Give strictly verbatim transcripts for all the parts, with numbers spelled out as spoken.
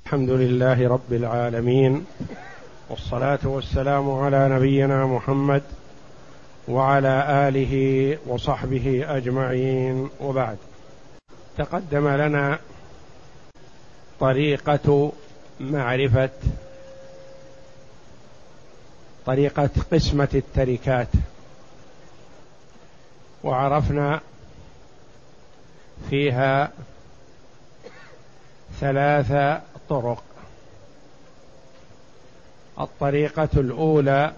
الحمد لله رب العالمين، والصلاة والسلام على نبينا محمد وعلى آله وصحبه أجمعين، وبعد. تقدم لنا طريقة معرفة طريقة قسمة التركات، وعرفنا فيها ثلاث طرق. الطريقة الأولى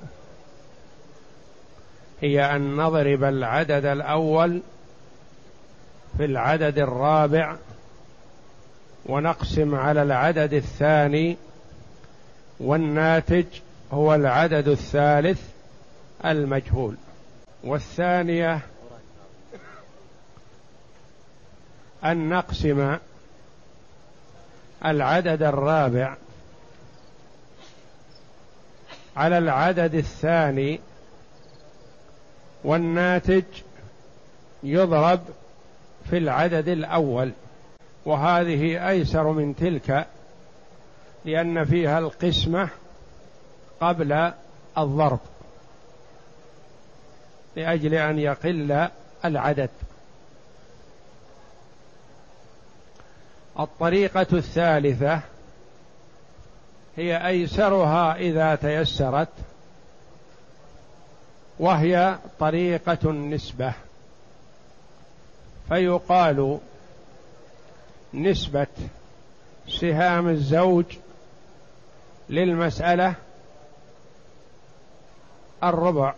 هي أن نضرب العدد الأول في العدد الرابع ونقسم على العدد الثاني، والناتج هو العدد الثالث المجهول. والثانية أن نقسم العدد الرابع على العدد الثاني، والناتج يضرب في العدد الأول، وهذه أيسر من تلك لأن فيها القسمة قبل الضرب لأجل أن يقل العدد. الطريقة الثالثة هي أيسرها إذا تيسرت، وهي طريقة النسبة. فيقال نسبة سهام الزوج للمسألة الربع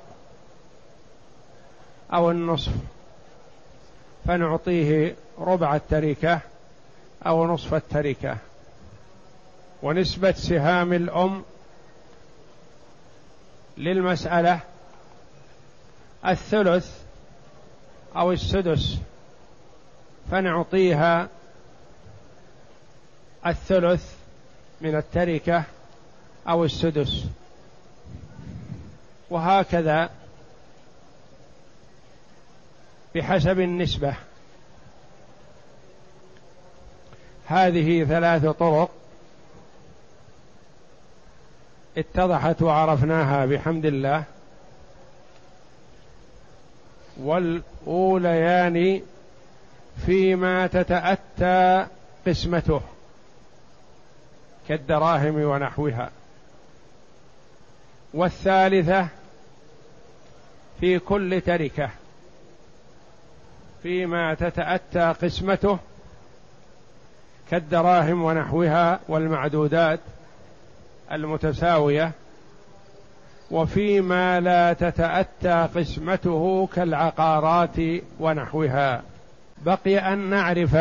أو النصف، فنعطيه ربع التركة أو نصف التركة. ونسبة سهام الأم للمسألة الثلث أو السدس، فنعطيها الثلث من التركة أو السدس، وهكذا بحسب النسبة. هذه ثلاث طرق اتضحت وعرفناها بحمد الله. والأوليان فيما تتأتى قسمته كالدراهم ونحوها، والثالثة في كل تركة فيما تتأتى قسمته كالدراهم ونحوها والمعدودات المتساوية، وفيما لا تتأتى قسمته كالعقارات ونحوها. بقي أن نعرف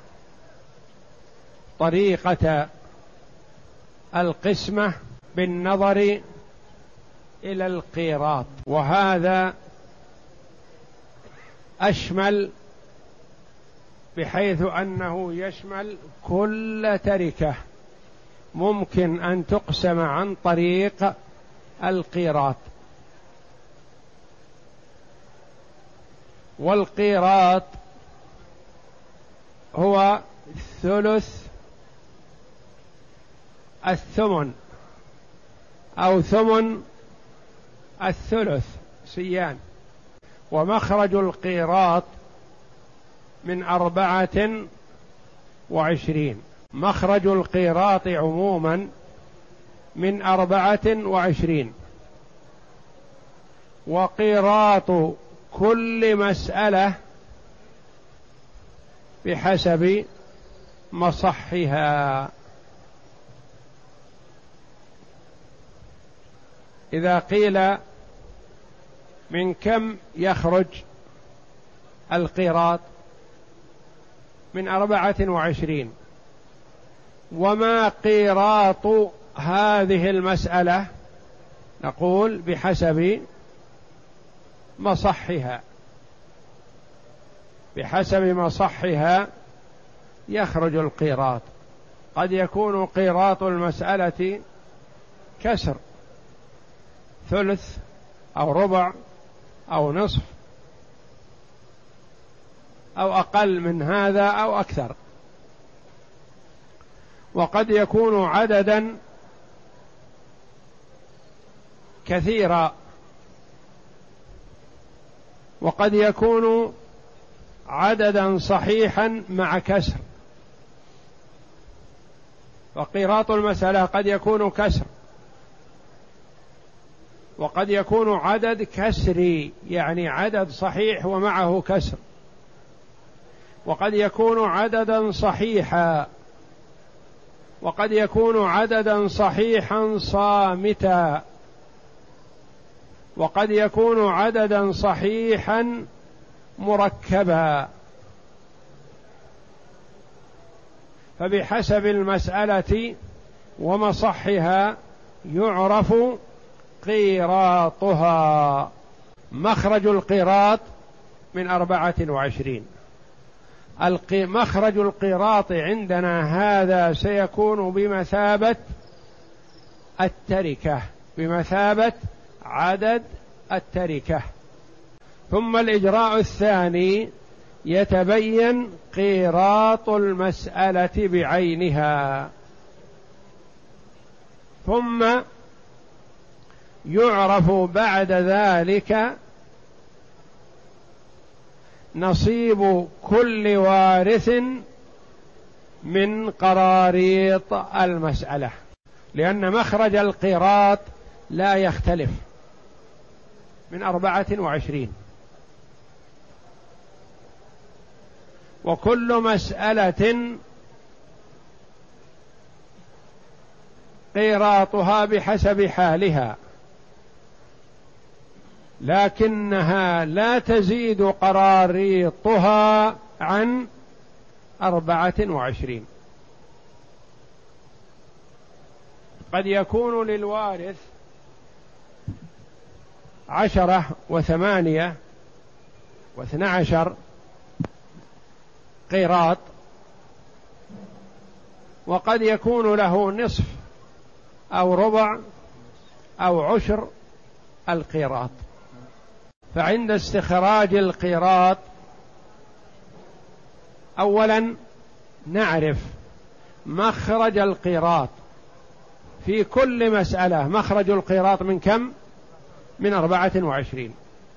طريقة القسمة بالنظر إلى القيراط، وهذا أشمل بحيث أنه يشمل كل تركة ممكن أن تقسم عن طريق القيراط. والقيراط هو ثلث الثمن أو ثمن الثلث سيان. ومخرج القيراط من أربعة وعشرين، مخرج القيراط عموما من أربعة وعشرين. وقيراط كل مسألة بحسب مصحها. إذا قيل من كم يخرج القيراط؟ من أربعة وعشرين. وما قيراط هذه المسألة؟ نقول بحسب مصحها، بحسب مصحها يخرج القيراط. قد يكون قيراط المسألة كسر، ثلث أو ربع أو نصف أو أقل من هذا أو أكثر. وقد يكون عددا كثيرا، وقد يكون عددا صحيحا مع كسر. وقيراط المسألة قد يكون كسر، وقد يكون عدد كسري يعني عدد صحيح ومعه كسر، وقد يكون عددا صحيحا، وقد يكون عددا صحيحا صامتا، وقد يكون عددا صحيحا مركبا. فبحسب المسألة ومصحها يعرف قيراطها. مخرج القيراط من أربعة وعشرين. مخرج القيراط عندنا هذا سيكون بمثابة التركة، بمثابة عدد التركة. ثم الإجراء الثاني يتبين قيراط المسألة بعينها، ثم يعرف بعد ذلك نصيب كل وارث من قراريط المسألة، لأن مخرج القيراط لا يختلف من أربعة وعشرين، وكل مسألة قيراطها بحسب حالها، لكنها لا تزيد قراريطها عن أربعة وعشرين. قد يكون للوارث عشرة وثمانية واثنى عشر قيراط، وقد يكون له نصف أو ربع أو عشر القيراط. فعند استخراج القيراط أولا نعرف مخرج القيراط في كل مسألة. مخرج القيراط من كم؟ من أربعة وعشرين.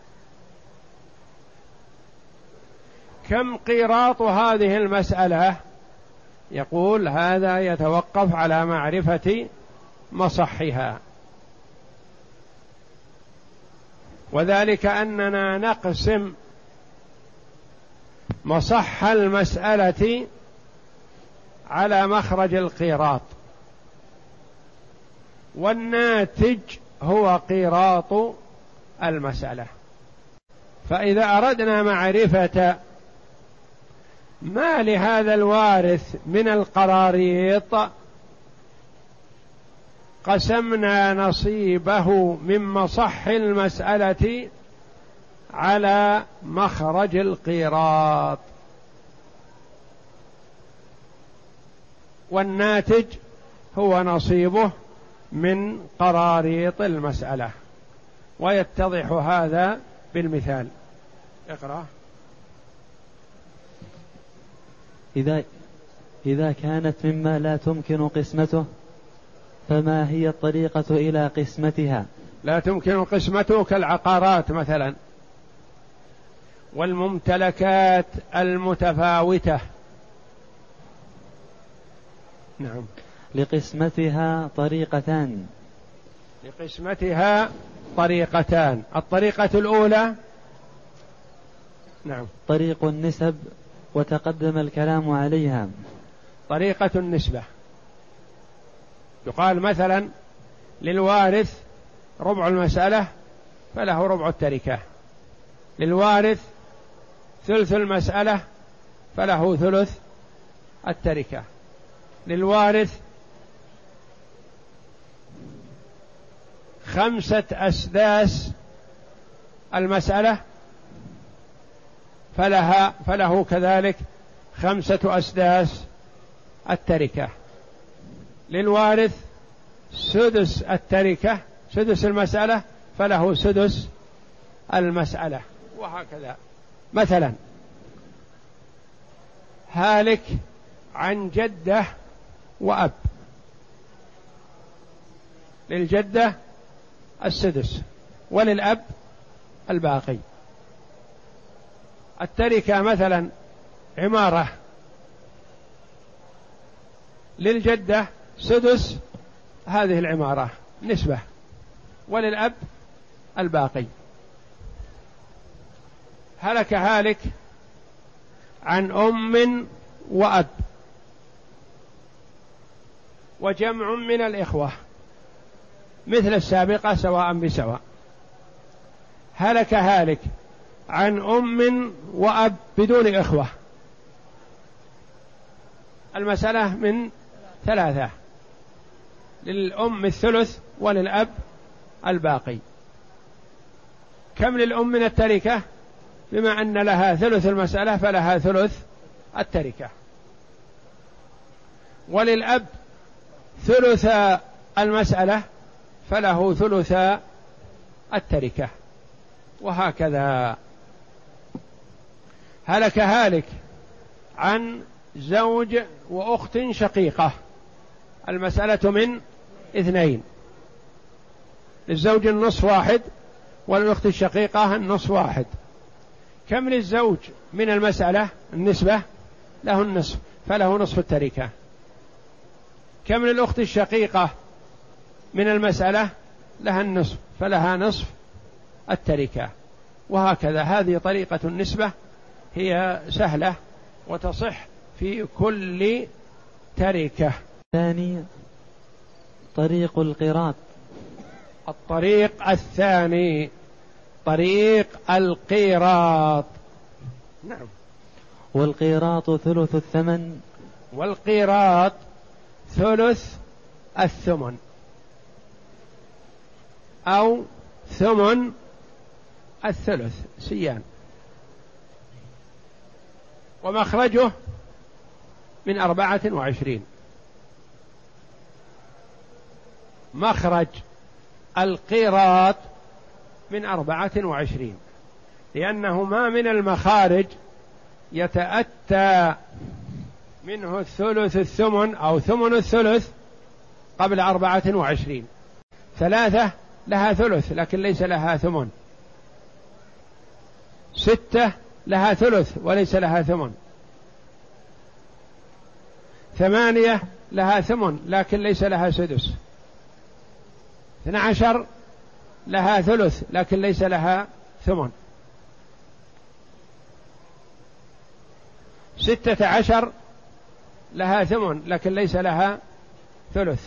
كم قيراط هذه المسألة؟ يقول هذا يتوقف على معرفة مصحها، وذلك أننا نقسم مصح المسألة على مخرج القيراط، والناتج هو قيراط المسألة. فإذا أردنا معرفة ما لهذا الوارث من القراريط قسمنا نصيبه من مصح المسألة على مخرج القيراط، والناتج هو نصيبه من قراريط المسألة. ويتضح هذا بالمثال. اقرأ. إذا إذا كانت مما لا تمكن قسمته فما هي الطريقة إلى قسمتها؟ لا تمكن قسمته كالعقارات مثلا والممتلكات المتفاوتة. نعم. لقسمتها طريقتان. لقسمتها طريقتان. الطريقة الأولى نعم طريق النسب، وتقدم الكلام عليها. طريقة النسبة يقال مثلا للوارث ربع المسألة فله ربع التركة، للوارث ثلث المسألة فله ثلث التركة، للوارث خمسة أسداس المسألة فلها فله كذلك خمسة أسداس التركة، للوارث سدس التركة سدس المسألة فله سدس المسألة، وهكذا. مثلا هالك عن جدة وأب. للجدة السدس وللأب الباقي. التركة مثلا عمارة، للجدة سدس هذه العمارة نسبة، وللأب الباقي. هلك هالك عن أم وأب وجمع من الإخوة مثل السابقة سواء بسواء. هلك هالك عن أم وأب بدون إخوة، المسألة من ثلاثة، للأم الثلث وللأب الباقي. كم للأم من التركة؟ بما أن لها ثلث المسألة فلها ثلث التركة، وللأب ثلث المسألة فله ثلث التركة، وهكذا. هلك هالك عن زوج وأخت شقيقة، المسألة من اثنين، للزوج النصف واحد وللأخت الشقيقة النصف واحد. كم للزوج من المسألة؟ النسبة له النصف فله نصف التركة. كم للأخت الشقيقة من المسألة؟ لها النصف فلها نصف التركة، وهكذا. هذه طريقة النسبة، هي سهلة وتصح في كل تركة. ثاني طريق القراط. الطريق الثاني طريق القيراط. نعم. والقيراط ثلث الثمن. والقيراط ثلث الثمن أو ثمن الثلث سيان. ومخرجه من أربعة وعشرين. مخرج القيراط من أربعة وعشرين، لأنه ما من المخارج يتأتى منه الثلث الثمن أو ثمن الثلث قبل أربعة وعشرين. ثلاثة لها ثلث لكن ليس لها ثمن. ستة لها ثلث وليس لها ثمن. ثمانية لها ثمن لكن ليس لها سدس. اثنى عشر لها ثلث لكن ليس لها ثمن. ستة عشر لها ثمن لكن ليس لها ثلث.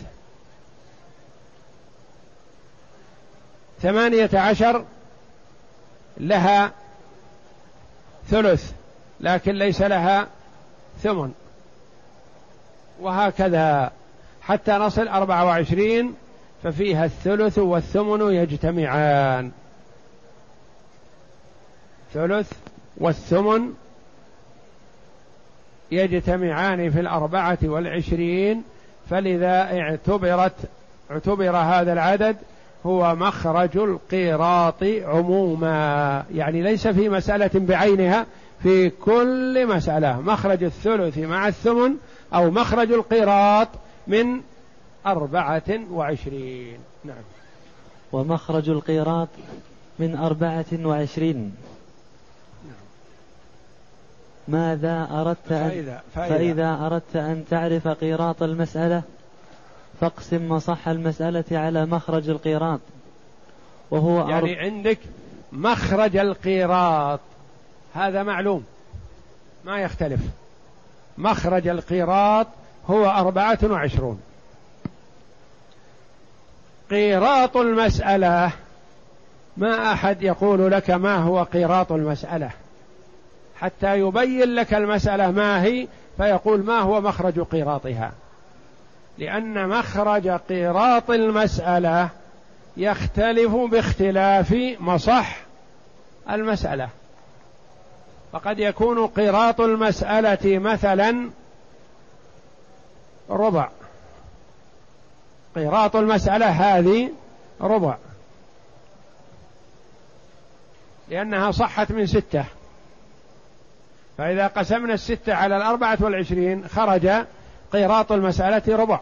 ثمانية عشر لها ثلث لكن ليس لها ثمن، وهكذا حتى نصل أربعة وعشرين ففيها الثلث والثمن يجتمعان. ثلث والثمن يجتمعان في الأربعة والعشرين، فلذا اعتبرت اعتبر هذا العدد هو مخرج القيراط عموما، يعني ليس في مسألة بعينها، في كل مسألة مخرج الثلث مع الثمن أو مخرج القيراط من أربعة وعشرين. نعم. ومخرج القيراط من أربعة وعشرين. ماذا أردت أن فإذا, فإذا, فإذا أردت أن تعرف قيراط المسألة فاقسم مصح المسألة على مخرج القيراط، وهو يعني أرب... عندك مخرج القيراط هذا معلوم ما يختلف. مخرج القيراط هو أربعة وعشرون. قيراط المسألة ما أحد يقول لك ما هو قيراط المسألة حتى يبين لك المسألة ما هي، فيقول ما هو مخرج قيراطها، لأن مخرج قيراط المسألة يختلف باختلاف مصح المسألة. فقد يكون قيراط المسألة مثلا ربع، قيراط المسألة هذه ربع لأنها صحت من ستة، فإذا قسمنا الستة على الأربعة والعشرين خرج قيراط المسألة ربع،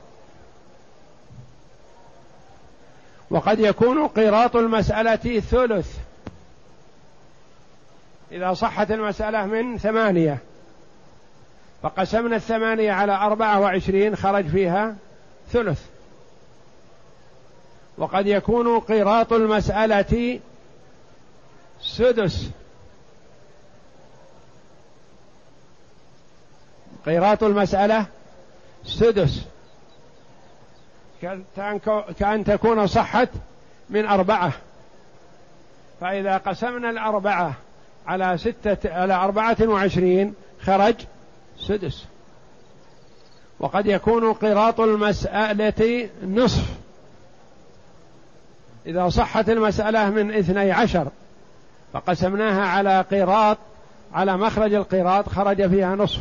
وقد يكون قيراط المسألة ثلث. إذا صحت المسألة من ثمانية فقسمنا الثمانية على أربعة وعشرين خرج فيها ثلث. وقد يكون قيراط المسألة سدس، قيراط المسألة سدس، كأن تكون صحت من أربعة، فإذا قسمنا الأربعة على ستة على أربعة وعشرين خرج سدس. وقد يكون قيراط المسألة نصف، إذا صحت المسألة من اثني عشر فقسمناها على قيراط على مخرج القيراط خرج فيها نصف.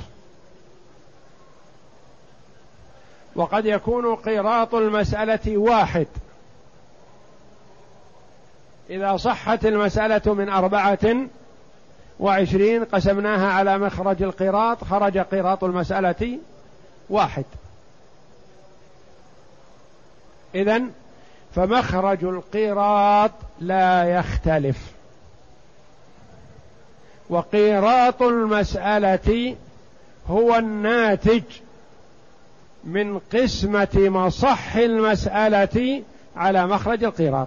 وقد يكون قيراط المسألة واحد، إذا صحت المسألة من أربعة وعشرين قسمناها على مخرج القيراط خرج قيراط المسألة واحد. إذن فمخرج القيراط لا يختلف، وقيراط المسألة هو الناتج من قسمة مصح المسألة على مخرج القيراط.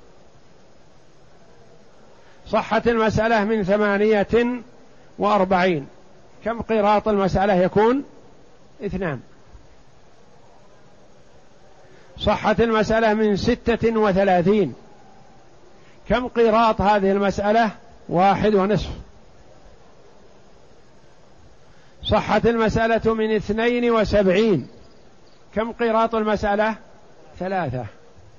صحت المسألة من ثمانية وأربعين، كم قيراط المسألة يكون؟ اثنان. صحت المسألة من ستة وثلاثين، كم قيراط هذه المسألة؟ واحد ونصف. صحت المسألة من اثنين وسبعين، كم قيراط المسألة؟ ثلاثة.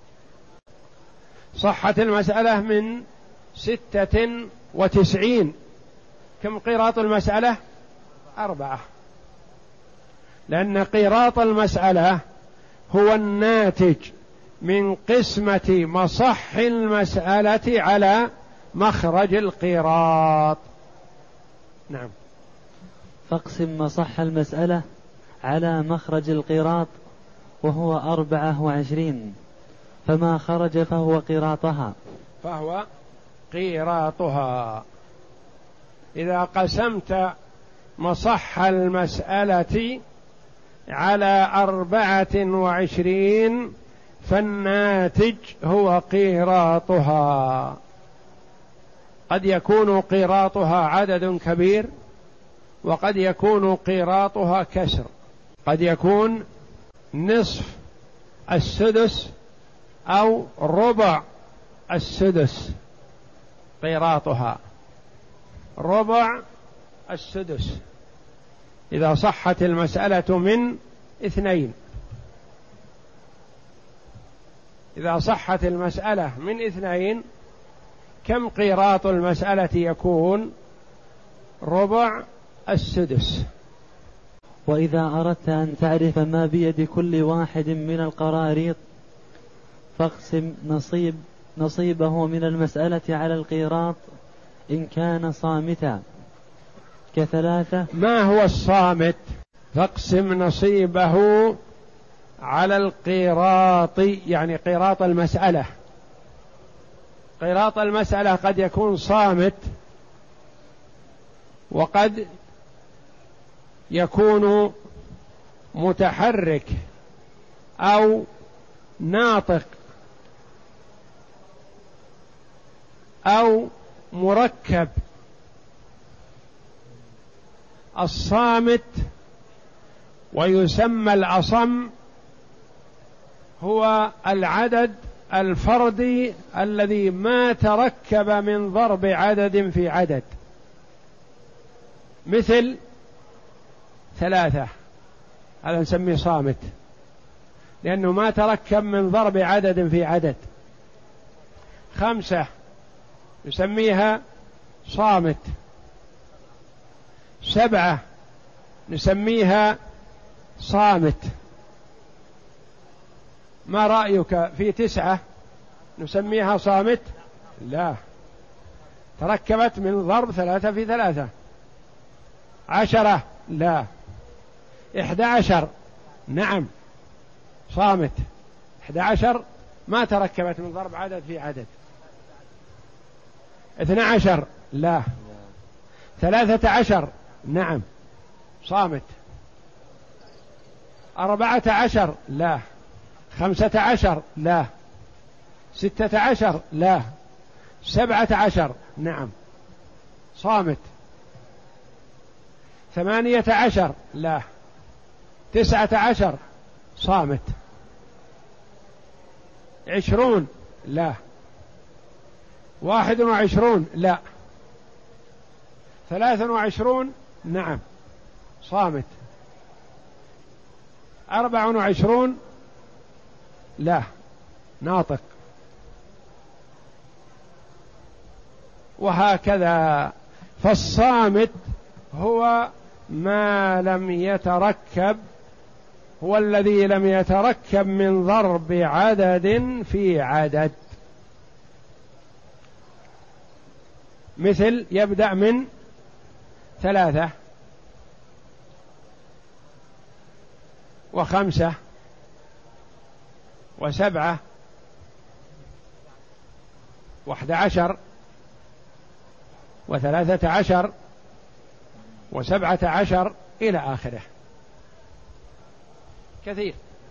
صحت المسألة من ستة وتسعين، كم قيراط المسألة؟ أربعة. لأن قيراط المسألة هو الناتج من قسمة مصح المسألة على مخرج القيراط. نعم. فاقسم مصح المسألة على مخرج القيراط وهو أربعة وعشرين، فما خرج فهو قيراطها فهو قيراطها. إذا قسمت مصح المسألة على أربعة وعشرين فالناتج هو قيراطها. قد يكون قيراطها عدد كبير، وقد يكون قيراطها كسر، قد يكون نصف السدس أو ربع السدس. قيراطها ربع السدس إذا صحت المسألة من اثنين. إذا صحت المسألة من اثنين كم قيراط المسألة يكون؟ ربع السدس. وإذا أردت أن تعرف ما بيد كل واحد من القراريط فاقسم نصيب نصيبه من المسألة على القيراط إن كان صامتا كثلاثة. ما هو الصامت؟ فاقسم نصيبه على القيراط، يعني قيراط المسألة. قيراط المسألة قد يكون صامت، وقد يكون متحرك أو ناطق أو مركب. الصامت ويسمى الأصم هو العدد الفردي الذي ما تركب من ضرب عدد في عدد، مثل ثلاثة، هذا نسميه صامت لأنه ما تركب من ضرب عدد في عدد. خمسة نسميها صامت. سبعة نسميها صامت. ما رأيك في تسعة نسميها صامت؟ لا، تركبت من ضرب ثلاثة في ثلاثة. عشرة لا. إحدى عشر نعم صامت. أحد عشر ما تركبت من ضرب عدد في عدد. اثنى عشر لا. ثلاثة عشر نعم صامت. أربعة عشر لا. خمسة عشر لا. ستة عشر لا. سبعة عشر نعم صامت. ثمانية عشر لا. تسعة عشر صامت. عشرون لا. واحد وعشرون لا. ثلاث وعشرون نعم صامت. أربع وعشرون لا ناطق. وهكذا. فالصامت هو ما لم يتركب، هو الذي لم يتركب من ضرب عدد في عدد. مثل يبدأ من ثلاثة وخمسة وسبعة واحد عشر وثلاثة عشر وسبعة عشر إلى آخره. كثير.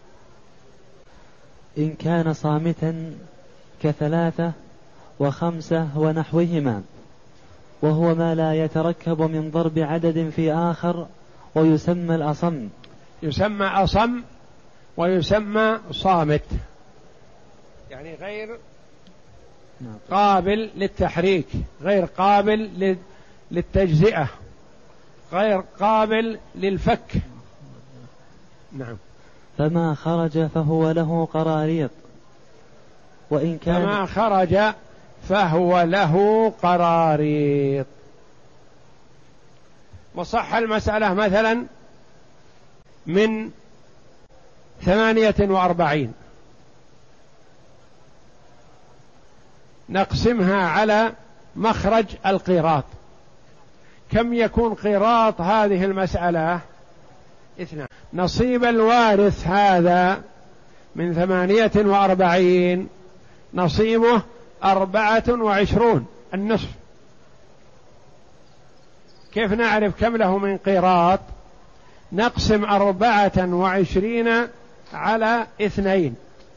إن كان صامتا كثلاثة وخمسة ونحوهما، وهو ما لا يتركب من ضرب عدد في آخر، ويسمى الأصم. يسمى أصم ويسمى صامت، يعني غير قابل للتحريك، غير قابل للتجزئة، غير قابل للفك. نعم. فما خرج فهو له قراريط، وإن كان فما خرج فهو له قراريط. وصح المسألة مثلا من ثمانية وأربعين، نقسمها على مخرج القيراط. كم يكون قيراط هذه المسألة؟ اثنان. نصيب الوارث هذا من ثمانية وأربعين نصيبه أربعة وعشرون، النصف. كيف نعرف كم له من قيراط؟ نقسم أربعة وعشرين على اثنين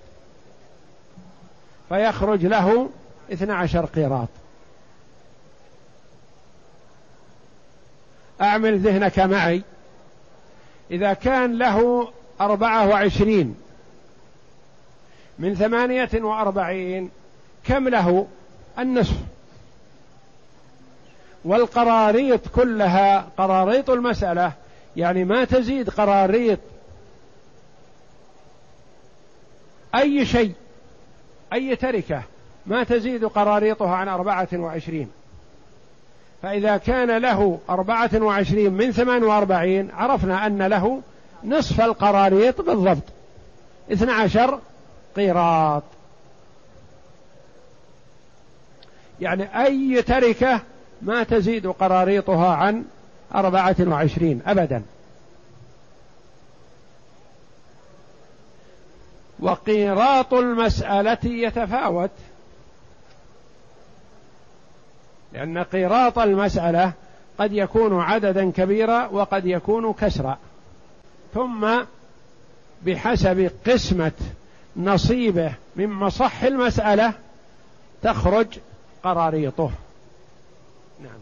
فيخرج له اثنى عشر قيراط. أعمل ذهنك معي. إذا كان له أربعة وعشرين من ثمانية وأربعين كم له؟ النصف. والقراريط كلها قراريط المسألة يعني ما تزيد قراريط أي شيء، أي تركة ما تزيد قراريطها عن أربعة وعشرين. فإذا كان له أربعة وعشرين من ثمان وأربعين عرفنا أن له نصف القراريط بالضبط، اثنى عشر قيراط. يعني أي تركة ما تزيد قراريطها عن أربعة وعشرين أبدا. وقيراط المسألة يتفاوت، لأن قيراط المسألة قد يكون عددا كبيرا وقد يكون كسرا، ثم بحسب قسمة نصيبه من مصح المسألة تخرج قراريطه. نعم.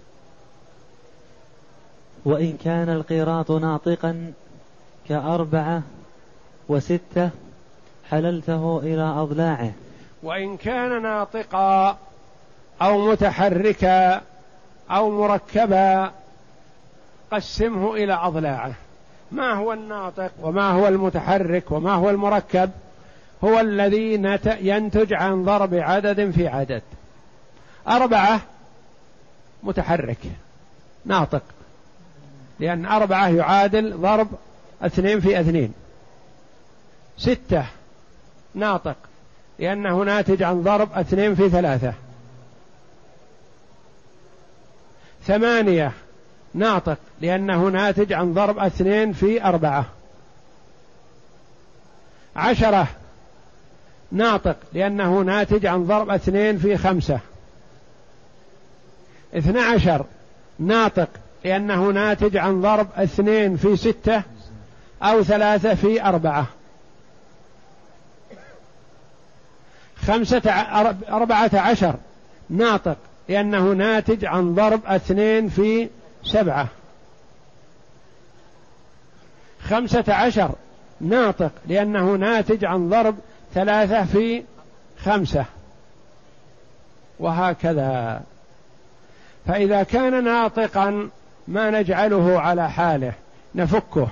وإن كان القيراط ناطقا كأربعة وستة حللته إلى أضلاعه. وإن كان ناطقا أو متحركا أو مركبا قسمه إلى أضلاعه. ما هو الناطق وما هو المتحرك وما هو المركب؟ هو الذي ينتج عن ضرب عدد في عدد. أربعة متحرك ناطق، لأن أربعة يعادل ضرب اثنين في اثنين. ستة ناطق لأنه ناتج عن ضرب اثنين في ثلاثة. ثمانية ناطق لأنه ناتج عن ضرب اثنين في أربعة. عشرة ناطق لأنه ناتج عن ضرب اثنين في خمسة. اثنى عشر ناطق لأنه ناتج عن ضرب اثنين في ستة أو ثلاثة في أربعة. خمسة أربعة عشر ناطق لأنه ناتج عن ضرب اثنين في سبعة. خمسة عشر ناطق لأنه ناتج عن ضرب ثلاثة في خمسة، وهكذا. فإذا كان ناطقا ما نجعله على حاله، نفكه.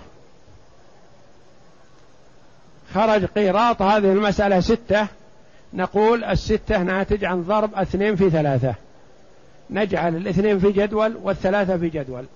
خرج قيراط هذه المسألة ستة، نقول الستة ناتج عن ضرب اثنين في ثلاثة، نجعل الاثنين في جدول والثلاثة في جدول.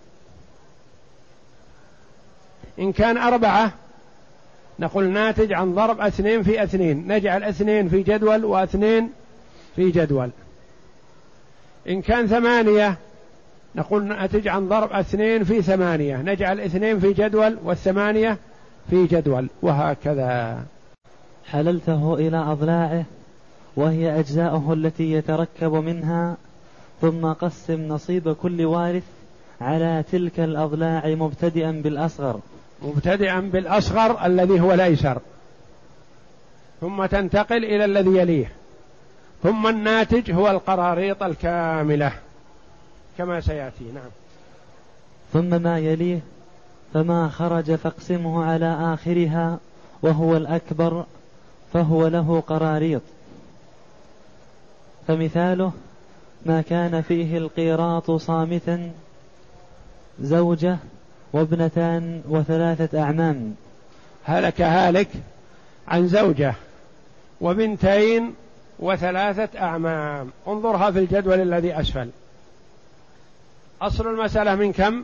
إن كان أربعة نقول ناتج عن ضرب اثنين في اثنين، نجعل اثنين في جدول واثنين في جدول. إن كان ثمانية نقول ناتج عن ضرب اثنين في ثمانية، نجعل اثنين في جدول والثمانية في جدول، وهكذا. حللته إلى أضلاعه وهي أجزاؤه التي يتركب منها، ثم قسم نصيب كل وارث على تلك الأضلاع مبتدئا بالأصغر مبتدئا بالأصغر الذي هو الأيسر، ثم تنتقل إلى الذي يليه، ثم الناتج هو القراريط الكاملة كما سيأتي. نعم. ثم ما يليه فما خرج فاقسمه على آخرها وهو الأكبر فهو له قراريط. فمثاله ما كان فيه القيراط صامتا زوجة وابنتان وثلاثة أعمام. هلك هالك عن زوجة وبنتين وثلاثة أعمام. انظرها في الجدول الذي أسفل. أصل المسألة من كم؟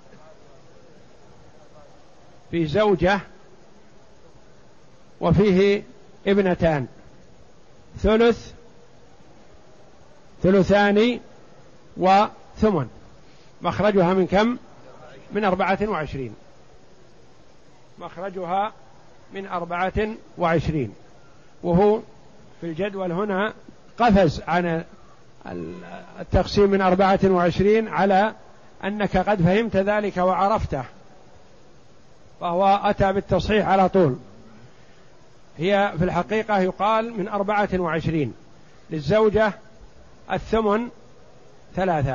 في زوجة وفيه ابنتان، ثلث ثلثان وثمن. مخرجها من كم؟ من أربعة وعشرين. مخرجها من أربعة وعشرين، وهو في الجدول هنا قفز عن التقسيم من أربعة وعشرين على أنك قد فهمت ذلك وعرفته، فهو أتى بالتصحيح على طول. هي في الحقيقة يقال من أربعة وعشرين. للزوجة الثمن ثلاثة،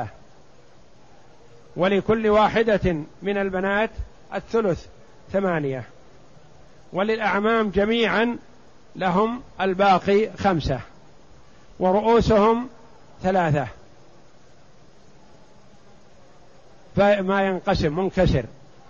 ولكل واحدة من البنات الثلث ثمانية، وللأعمام جميعا لهم الباقي خمسة، ورؤوسهم ثلاثة، فما ينقسم منكسر.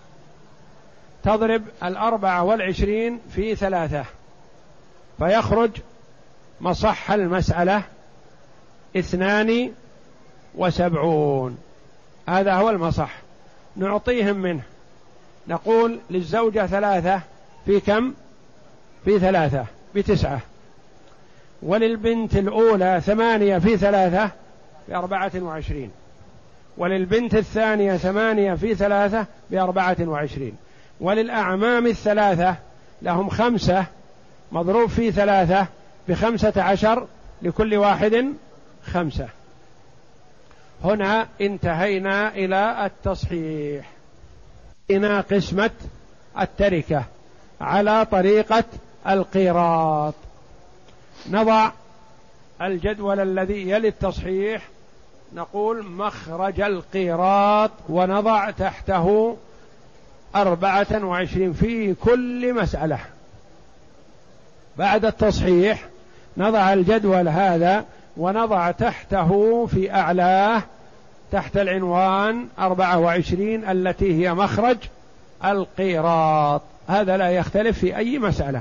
تضرب الأربعة والعشرين في ثلاثة فيخرج مصح المسألة اثنان وسبعون. هذا هو المصح. نعطيهم منه، نقول للزوجة ثلاثة في كم؟ في ثلاثة بتسعة، وللبنت الأولى ثمانية في ثلاثة بأربعة وعشرين، وللبنت الثانية ثمانية في ثلاثة بأربعة وعشرين، وللأعمام الثلاثة لهم خمسة مضروب في ثلاثة بخمسة عشر، لكل واحد خمسة. هنا انتهينا إلى التصحيح. إنا قسمة التركة على طريقة القيراط. نضع الجدول الذي يلي التصحيح، نقول مخرج القيراط ونضع تحته أربعة وعشرين في كل مسألة. بعد التصحيح نضع الجدول هذا ونضع تحته في أعلاه تحت العنوان أربعة وعشرين التي هي مخرج القيراط. هذا لا يختلف في أي مسألة.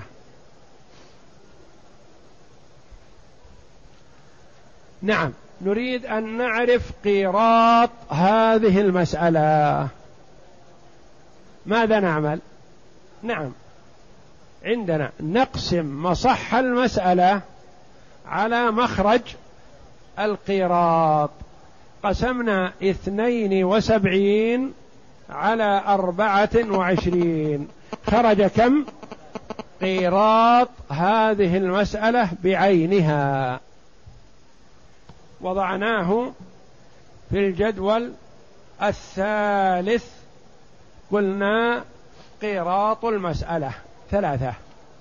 نعم، نريد أن نعرف قيراط هذه المسألة. ماذا نعمل؟ نعم، عندنا نقسم مصح المسألة على مخرج القيراط. قسمنا اثنين وسبعين على أربعة وعشرين، خرج كم؟ قيراط هذه المسألة بعينها. وضعناه في الجدول الثالث، قلنا قيراط المسألة ثلاثة،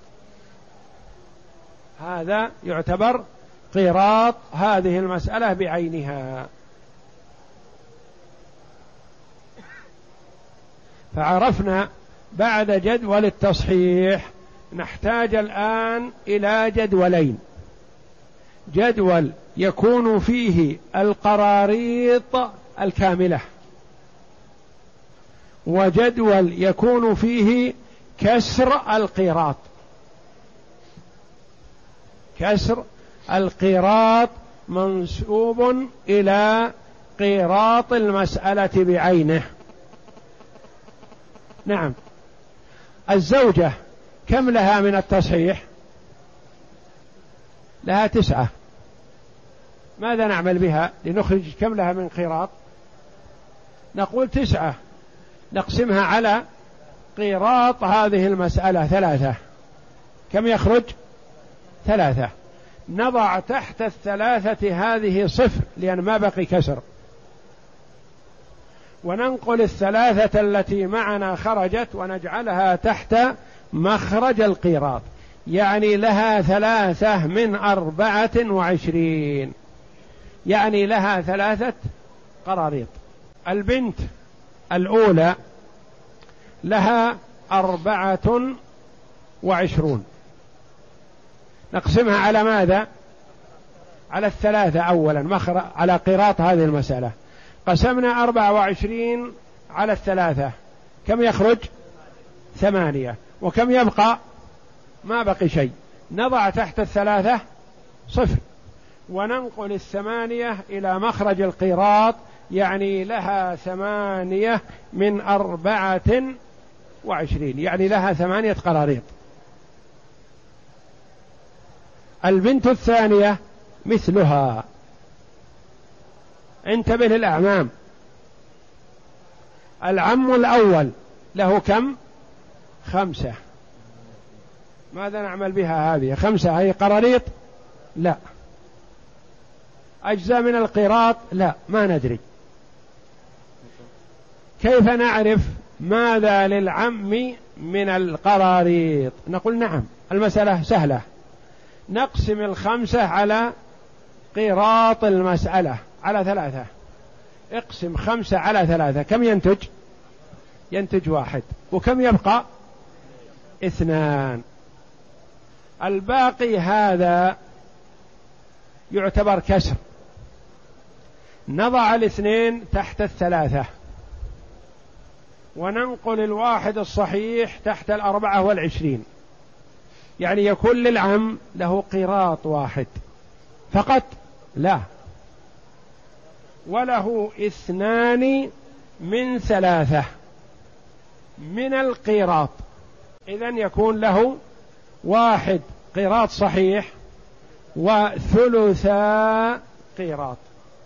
هذا يعتبر قيراط هذه المسألة بعينها. فعرفنا بعد جدول التصحيح نحتاج الآن إلى جدولين: جدول يكون فيه القراريط الكاملة، وجدول يكون فيه كسر القيراط. كسر القيراط منسوب إلى قيراط المسألة بعينه. نعم، الزوجة كم لها من التصحيح؟ لها تسعة. ماذا نعمل بها لنخرج كم لها من قيراط؟ نقول تسعة نقسمها على قيراط هذه المسألة ثلاثة، كم يخرج؟ ثلاثة. نضع تحت الثلاثة هذه صفر لأن ما بقي كسر، وننقل الثلاثة التي معنا خرجت ونجعلها تحت مخرج القيراط، يعني لها ثلاثة من أربعة وعشرين، يعني لها ثلاثة قراريط. البنت الأولى لها أربعة وعشرون، نقسمها على ماذا؟ على الثلاثة أولا، مخرج على قيراط هذه المسألة. قسمنا أربعة وعشرين على الثلاثة، كم يخرج؟ ثمانية. وكم يبقى؟ ما بقي شيء. نضع تحت الثلاثة صفر وننقل الثمانية إلى مخرج القيراط، يعني لها ثمانية من أربعة وعشرين، يعني لها ثمانية قراريط. البنت الثانية مثلها. انتبه للأعمام. العم الأول له كم؟ خمسة. ماذا نعمل بها هذه؟ خمسة هي قراريط؟ لا. أجزاء من القيراط؟ لا، ما ندري. كيف نعرف ماذا للعم من القراريط؟ نقول نعم، المسألة سهلة، نقسم الخمسة على قيراط المسألة على ثلاثة. اقسم خمسة على ثلاثة، كم ينتج؟ ينتج واحد. وكم يبقى؟ اثنان. الباقي هذا يعتبر كسر، نضع الاثنين تحت الثلاثة وننقل الواحد الصحيح تحت الأربعة والعشرين، يعني يكون للعم له قيراط واحد فقط؟ لا، وله اثنان من ثلاثة من القيراط. إذن يكون له واحد قيراط صحيح وثلثا قيراط،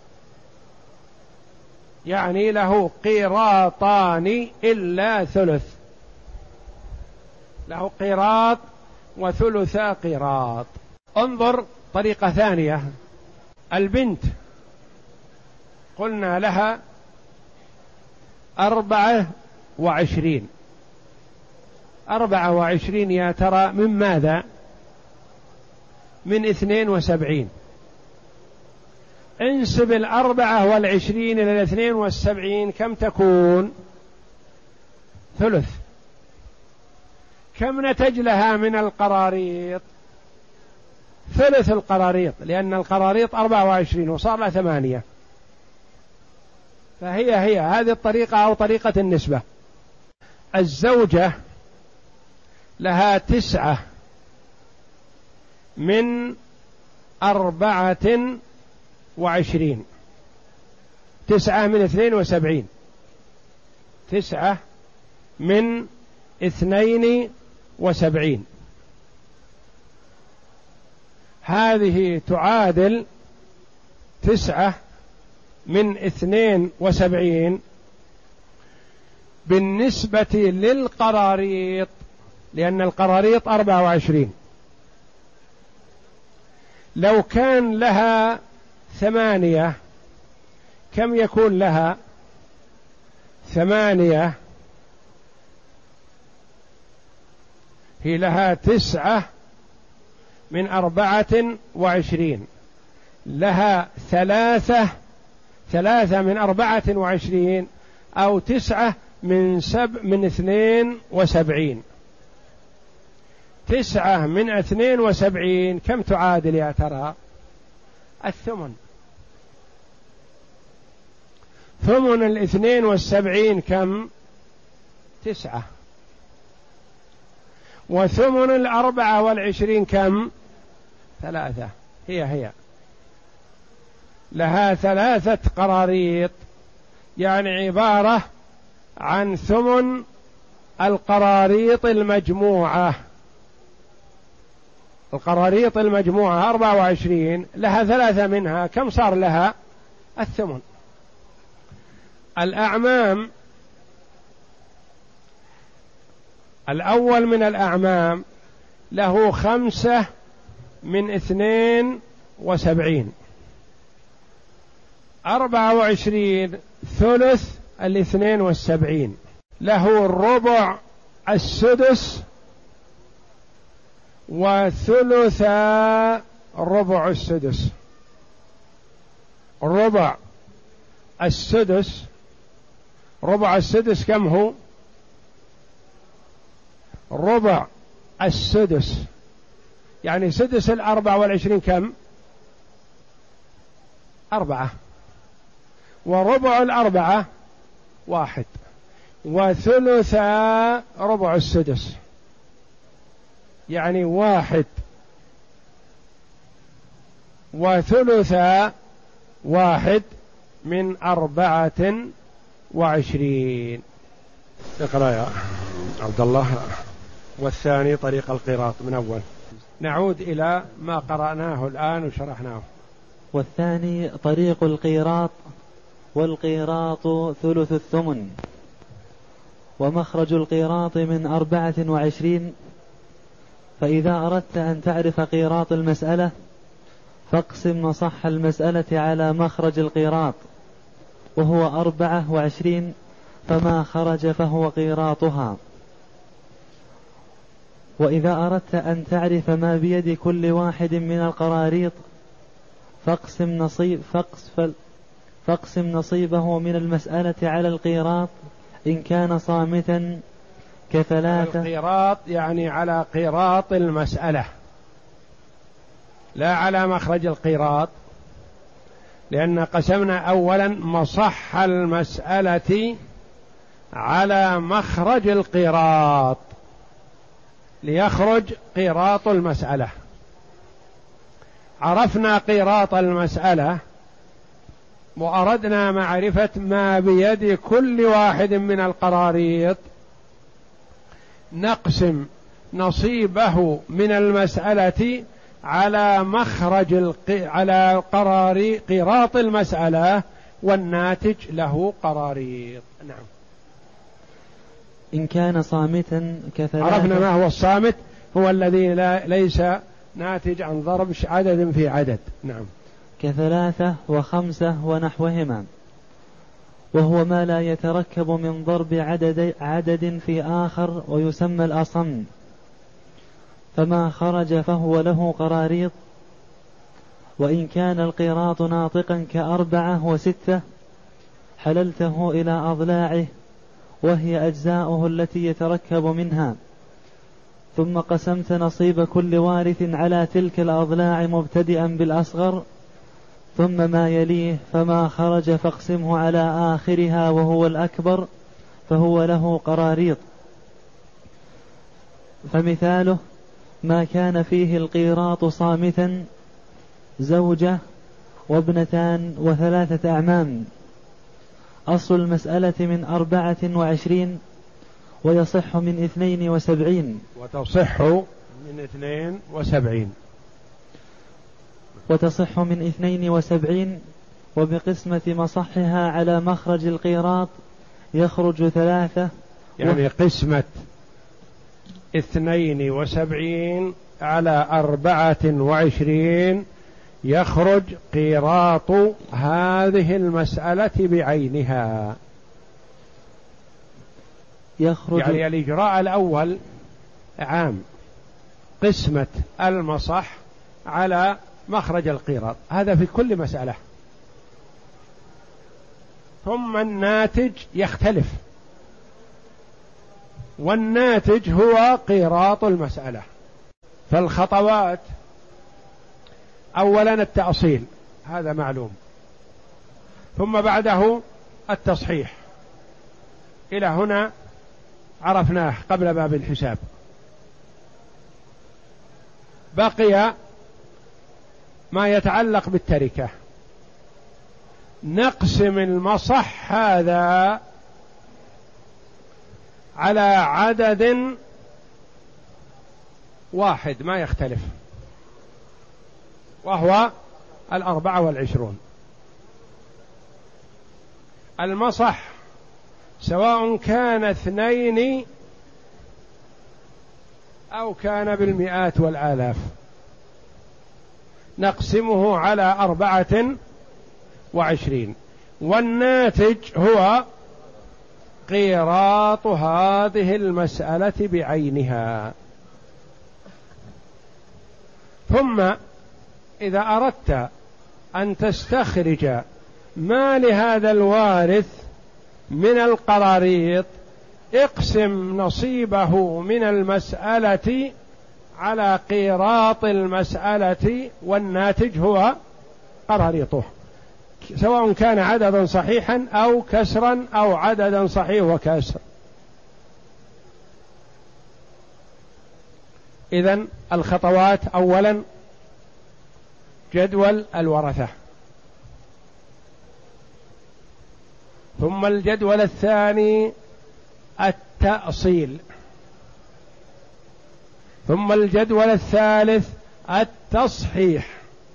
يعني له قيراطان إلا ثلث، له قيراط وثلثا قيراط. انظر طريقة ثانية. البنت قلنا لها أربعة وعشرين. أربعة وعشرين يا ترى من ماذا؟ من اثنين وسبعين. انسب الأربعة والعشرين إلى الاثنين والسبعين، كم تكون؟ ثلث. كم نتج لها من القراريط؟ ثلث القراريط، لأن القراريط أربعة وعشرين وصار لها ثمانية. فهي هي هذه الطريقة أو طريقة النسبة. الزوجة لها تسعة من أربعة وعشرين، تسعة من اثنين وسبعين، تسعة من اثنين وسبعين، هذه تعادل تسعة من اثنين وسبعين بالنسبة للقراريط لأن القراريط أربعة وعشرين. لو كان لها ثمانية كم يكون لها؟ ثمانية هي لها تسعة من أربعة وعشرين، لها ثلاثة ثلاثة من أربعة وعشرين أو تسعة من سب من اثنين وسبعين. تسعة من اثنين وسبعين كم تعادل يا ترى؟ الثمن. ثمن الاثنين والسبعين كم؟ تسعة. وثمن الأربعة والعشرين كم؟ ثلاثة. هي هي لها ثلاثة قراريط، يعني عبارة عن ثمن القراريط المجموعة. القراريط المجموعة أربعة وعشرين، لها ثلاثة منها، كم صار لها؟ الثمن. الأعمام، الأول من الأعمام له خمسة من اثنين وسبعين. أربعة وعشرين ثلث الاثنين والسبعين، له الربع السدس وثلثا ربع السدس. ربع السدس، ربع السدس كم هو؟ ربع السدس يعني سدس الأربعة والعشرين كم؟ أربعة. وربع الأربعة واحد. وثلثا ربع السدس يعني واحد. وثلثا واحد من أربعة وعشرين. اقرأ يا عبد الله. والثاني طريق القراط من أول. نعود إلى ما قرأناه الآن وشرحناه. والثاني طريق القيراط، والقيراط ثلث الثمن. ومخرج القيراط من أربعة وعشرين. فإذا أردت أن تعرف قيراط المسألة فاقسم مصح المسألة على مخرج القيراط، وهو أربعة وعشرين، فما خرج فهو قيراطها. وإذا أردت أن تعرف ما بيد كل واحد من القراريط فاقسم نصيب فاقسم فاقسم نصيبه من المسألة على القيراط إن كان صامتا كثلاثة. القيراط يعني على قيراط المسألة، لا على مخرج القيراط، لأن قسمنا أولا مصح المسألة على مخرج القيراط ليخرج قيراط المسألة. عرفنا قيراط المسألة وأردنا معرفة ما بيد كل واحد من القراريط، نقسم نصيبه من المسألة على مخرج الق... على قراري قيراط المسألة، والناتج له قراريط. نعم. إن كان صامتا كثلاثة. عرفنا ما هو الصامت؟ هو الذي لا ليس ناتج عن ضرب عدد في عدد. نعم. كثلاثة وخمسة ونحوهما، وهو ما لا يتركب من ضرب عدد, عدد في آخر ويسمى الأصم، فما خرج فهو له قراريط. وإن كان القيراط ناطقا كأربعة وستة حللته إلى أضلاعه وهي أجزاؤه التي يتركب منها، ثم قسمت نصيب كل وارث على تلك الأضلاع مبتدئا بالأصغر ثم ما يليه، فما خرج فاقسمه على آخرها وهو الأكبر فهو له قراريط. فمثاله ما كان فيه القيراط صامتا زوجة وابنتان وثلاثة أعمام. أصل المسألة من أربعة وعشرين ويصح من اثنين وسبعين. وتصح من اثنين وسبعين. وتصح من اثنين وسبعين. وبقسمة مصحها على مخرج القيراط يخرج ثلاثة. يعني و... قسمة اثنين وسبعين على أربعة وعشرين يخرج قيراط هذه المسألة بعينها. يخرج يعني الإجراء الأول عام، قسمة المصح على مخرج القيراط، هذا في كل مسألة. ثم الناتج يختلف، والناتج هو قيراط المسألة. فالخطوات أولا التأصيل، هذا معلوم، ثم بعده التصحيح، إلى هنا عرفناه قبل باب الحساب. بقي ما يتعلق بالتركة. نقسم المصح هذا على عدد واحد ما يختلف، وهو الأربعة والعشرون. المصح سواء كان اثنين أو كان بالمئات والآلاف، نقسمه على أربعة وعشرين، والناتج هو قيراط هذه المسألة بعينها. ثم إذا أردت أن تستخرج ما لهذا الوارث من القراريط، اقسم نصيبه من المسألة على قيراط المسألة، والناتج هو قراريطه، سواء كان عددا صحيحا أو كسرا أو عددا صحيح وكسر. إذن الخطوات: أولا جدول الورثة، ثم الجدول الثاني التأصيل، ثم الجدول الثالث التصحيح.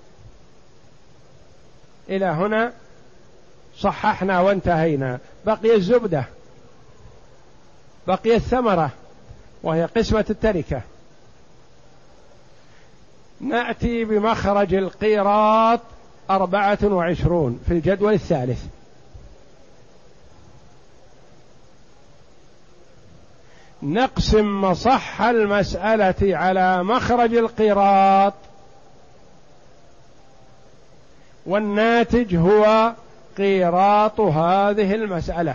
إلى هنا صححنا وانتهينا. بقي الزبدة، بقي الثمرة، وهي قسمة التركة. نأتي بمخرج القيراط أربعة وعشرون في الجدول الثالث. نقسم مصح المسألة على مخرج القيراط، والناتج هو قيراط هذه المسألة.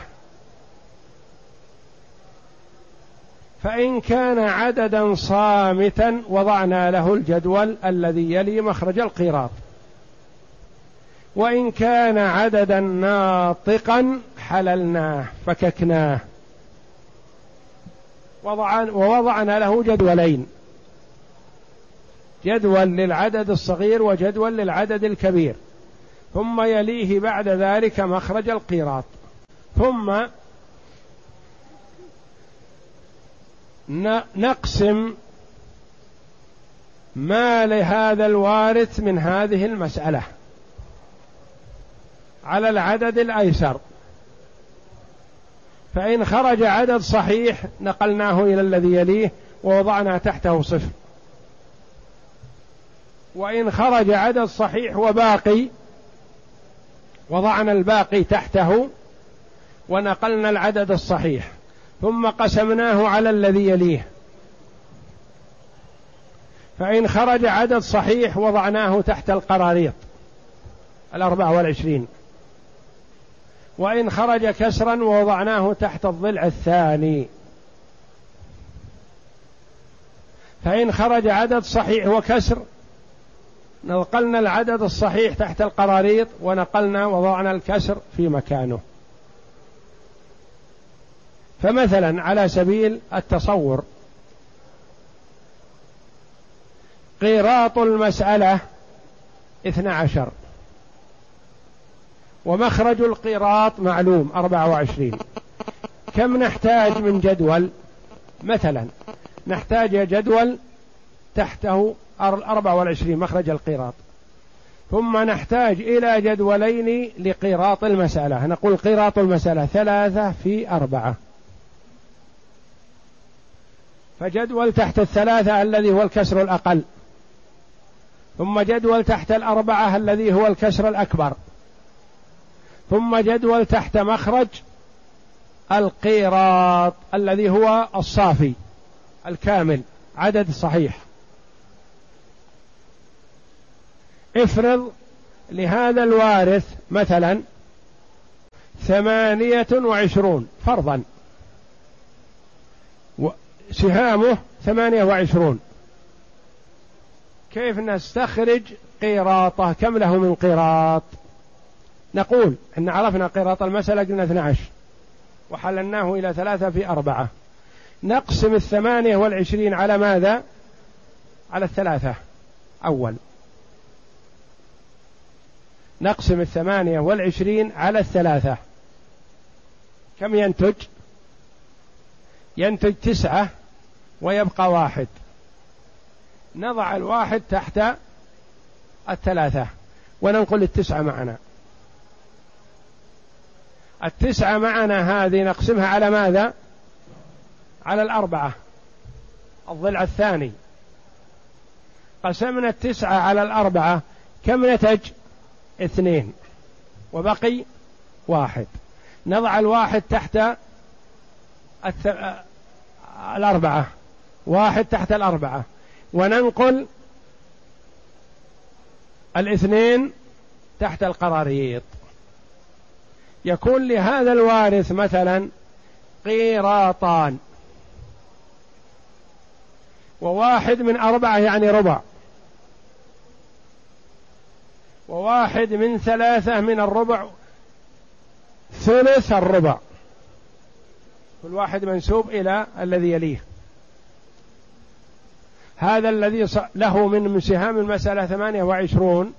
فإن كان عددا صامتا وضعنا له الجدول الذي يلي مخرج القيراط، وإن كان عددا ناطقا حللناه فككناه ووضعنا له جدولين، جدول للعدد الصغير وجدول للعدد الكبير، ثم يليه بعد ذلك مخرج القيراط. ثم نقسم ما لهذا الوارث من هذه المسألة على العدد الأيسر، فإن خرج عدد صحيح نقلناه إلى الذي يليه ووضعنا تحته صفر، وإن خرج عدد صحيح وباقي وضعنا الباقي تحته ونقلنا العدد الصحيح، ثم قسمناه على الذي يليه، فإن خرج عدد صحيح وضعناه تحت القراريط الأربعة والعشرين، وإن خرج كسرا ووضعناه تحت الضلع الثاني، فإن خرج عدد صحيح وكسر نقلنا العدد الصحيح تحت القراريط ونقلنا وضعنا الكسر في مكانه. فمثلا على سبيل التصور، قيراط المسألة اثنى عشر، ومخرج القيراط معلوم أربعة وعشرين. كم نحتاج من جدول؟ مثلا نحتاج جدول تحته أربعة والعشرين مخرج القيراط، ثم نحتاج إلى جدولين لقيراط المسألة. نقول قيراط المسألة ثلاثة في أربعة، فجدول تحت الثلاثة الذي هو الكسر الأقل، ثم جدول تحت الأربعة الذي هو الكسر الأكبر، ثم جدول تحت مخرج القيراط الذي هو الصافي الكامل عدد صحيح. افرض لهذا الوارث مثلا ثمانية وعشرون فرضا، سهامه ثمانية وعشرون، كيف نستخرج قيراطه؟ كم له من قيراط؟ نقول إن عرفنا قيراط المسألة قلنا اثنى عشر وحللناه إلى ثلاثة في أربعة، نقسم الثمانية والعشرين على ماذا؟ على الثلاثة أول، نقسم الثمانية والعشرين على الثلاثة، كم ينتج؟ ينتج تسعة ويبقى واحد، نضع الواحد تحت الثلاثة وننقل التسعة معنا. التسعة معنا هذه نقسمها على ماذا؟ على الأربعة، الضلع الثاني. قسمنا التسعة على الأربعة كم نتج؟ اثنين وبقي واحد، نضع الواحد تحت الث... الأربعة، واحد تحت الأربعة، وننقل الاثنين تحت القراريط. يكون لهذا الوارث مثلا قيراطان، وواحد من أربعة يعني ربع، وواحد من ثلاثة من الربع ثلث الربع، كل واحد منسوب إلى الذي يليه. هذا الذي له من سهام المسألة ثمانية وعشرون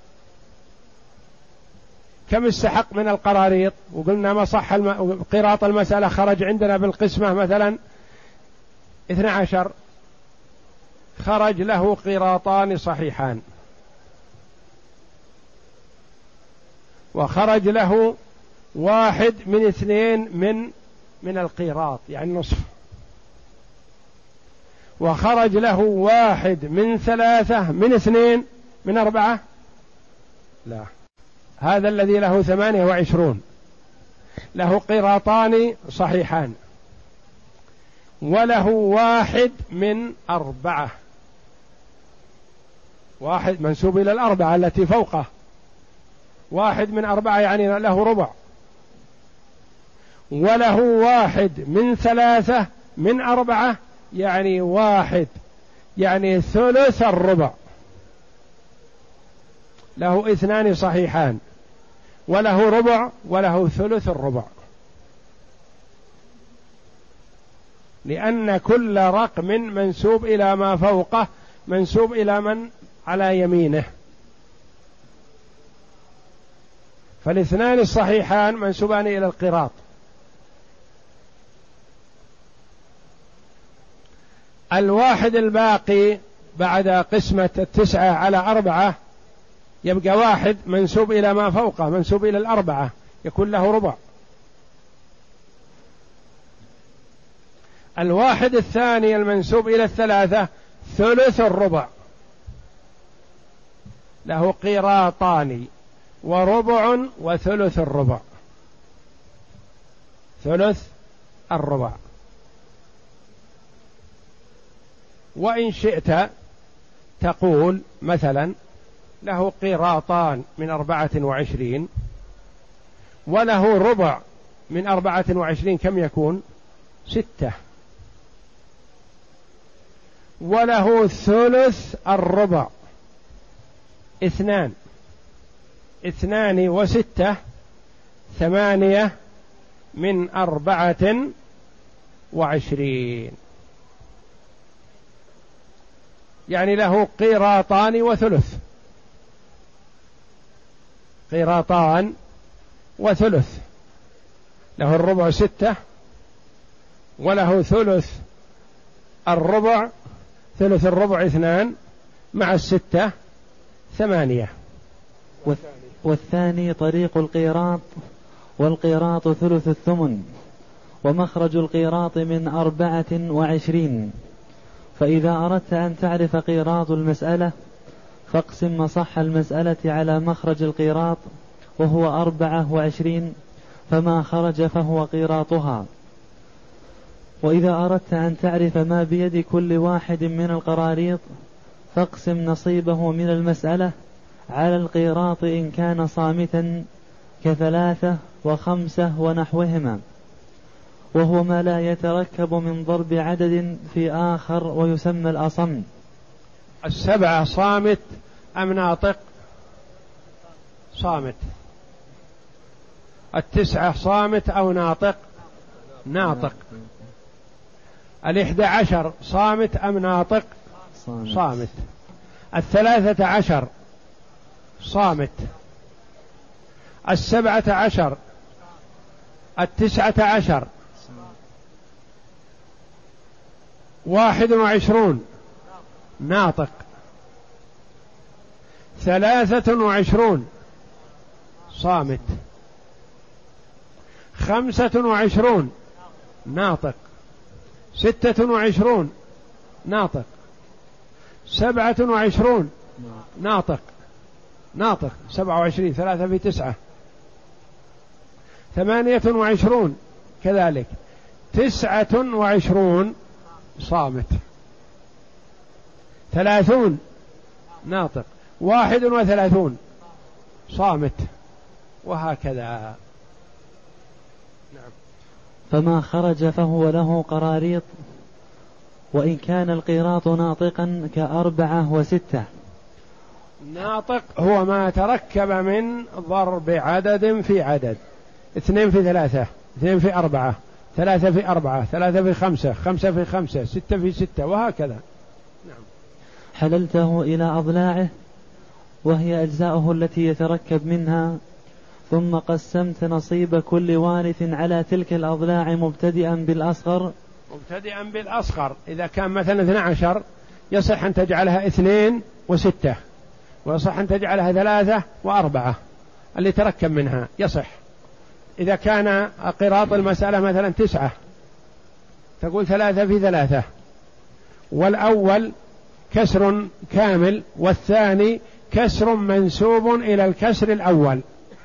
كم استحق من القراريط؟ وقلنا ما صح الم... قراط المسألة خرج عندنا بالقسمة مثلا اثنى عشر، خرج له قراطان صحيحان، وخرج له واحد من اثنين من من القيراط يعني نصف، وخرج له واحد من ثلاثة من اثنين من أربعة. لا، هذا الذي له ثمانية وعشرون له قيراطان صحيحان، وله واحد من أربعة، واحد منسوب إلى الأربعة التي فوقه، واحد من أربعة يعني له ربع، وله واحد من ثلاثة من أربعة يعني واحد يعني ثلث الربع، له اثنان صحيحان وله ربع وله ثلث الربع، لأن كل رقم منسوب إلى ما فوقه منسوب إلى من على يمينه، فالاثنان الصحيحان منسوبان إلى القراط. الواحد الباقي بعد قسمة التسعة على أربعة يبقى واحد منسوب إلى ما فوقه منسوب إلى الأربعة، يكون له ربع. الواحد الثاني المنسوب إلى الثلاثة ثلث الربع، له قيراطان وربع وثلث الربع، ثلث الربع. وإن شئت تقول مثلا له قيراطان من أربعة وعشرين وله ربع من أربعة وعشرين، كم يكون؟ ستة، وله ثلث الربع اثنان، اثنان وستة ثمانية من أربعة وعشرين، يعني له قيراطان وثلث، قيراطان وثلث، له الربع ستة وله ثلث الربع، ثلث الربع اثنان مع الستة ثمانية. والثاني طريق القيراط، والقيراط ثلث الثمن، ومخرج القيراط من أربعة وعشرين، فإذا أردت أن تعرف قيراط المسألة فاقسم مصح المسألة على مخرج القيراط وهو أربعة وعشرين، فما خرج فهو قيراطها. وإذا أردت أن تعرف ما بيد كل واحد من القراريط فاقسم نصيبه من المسألة على القيراط إن كان صامتا كثلاثة وخمسة ونحوهما، وهو ما لا يتركب من ضرب عدد في آخر ويسمى الأصم. السبعة صامت أم ناطق؟ صامت. التسعة صامت أو ناطق؟ ناطق. الإحدى عشر صامت أم ناطق؟ صامت. صامت. الثلاثة عشر صامت. السبعة عشر، التسعة عشر، واحد وعشرون ناطق، ثلاثة وعشرون صامت، خمسة وعشرون ناطق، ستة وعشرون ناطق، سبعة وعشرون ناطق ناطق سبعة وعشرين، ثلاثة في تسعة، ثمانية وعشرون كذلك، تسعة وعشرون صامت، ثلاثون ناطق، واحد وثلاثون صامت، وهكذا. نعم. فما خرج فهو له قراريط، وإن كان القيراط ناطقا كأربعة وستة. ناطق هو ما تركب من ضرب عدد في عدد، اثنين في ثلاثة، اثنين في أربعة، ثلاثة في أربعة، ثلاثة في خمسة، خمسة في خمسة، ستة في ستة، وهكذا. نعم. حللته إلى أضلاعه وهي أجزاؤه التي يتركب منها، ثم قسمت نصيب كل وارث على تلك الأضلاع مبتدئا بالأصغر. مبتدئا بالأصغر، إذا كان مثلا اثنى عشر يصح أن تجعلها اثنين وستة، ويصح أن تجعلها ثلاثة وأربعة، اللي تركب منها يصح. إذا كان قراط المسألة مثلا تسعة تقول ثلاثة في ثلاثة، والأول كسر كامل والثاني كسر منسوب إلى الكسر الأول.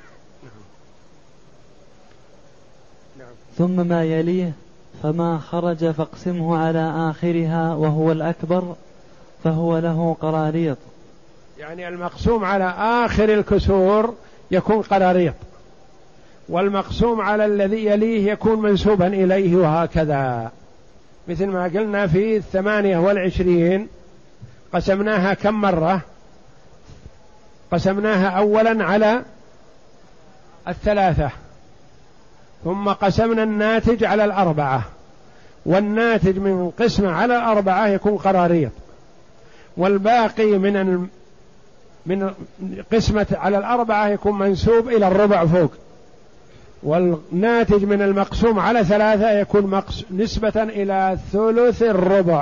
ثم ما يليه فما خرج فاقسمه على آخرها وهو الأكبر فهو له قراريط. يعني المقسوم على آخر الكسور يكون قراريط، والمقسوم على الذي يليه يكون منسوبا إليه، وهكذا. مثل ما قلنا في الثمانية والعشرين قسمناها كم مرة؟ قسمناها أولا على الثلاثة، ثم قسمنا الناتج على الأربعة، والناتج من قسمة على الأربعة يكون قراريط، والباقي من من قسمة على الأربعة يكون منسوب إلى الربع فوق، والناتج من المقسوم على ثلاثة يكون مقس... نسبة إلى ثلث الربع.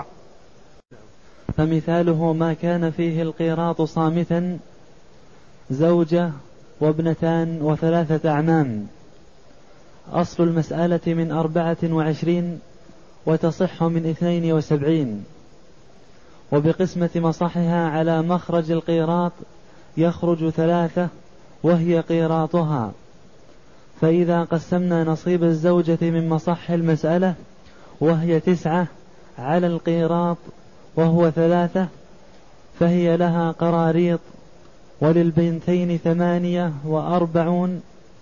فمثاله ما كان فيه القيراط صامتا زوجة وابنتان وثلاثة أعمام. أصل المسألة من أربعة وعشرين وتصح من اثنين وسبعين، وبقسمة مصحها على مخرج القيراط يخرج ثلاثة وهي قيراطها. فإذا قسمنا نصيب الزوجة من مصح المسألة وهي تسعة على القيراط وهو ثلاثة فهي لها قراريط، وللبنتين ثمانية وأربعون،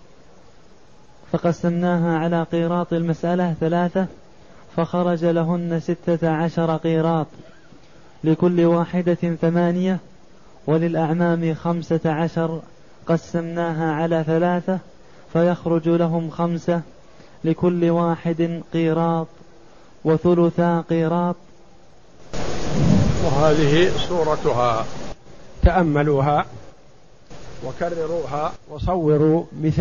فقسمناها على قيراط المسألة ثلاثة فخرج لهن ستة عشر قيراط، لكل واحدة ثمانية، وللأعمام خمسة عشر قسمناها على ثلاثة فيخرج لهم خمسة، لكل واحد قيراط وثلثا قيراط. وهذه صورتها، تأملوها وكرروها وصوروا مثال.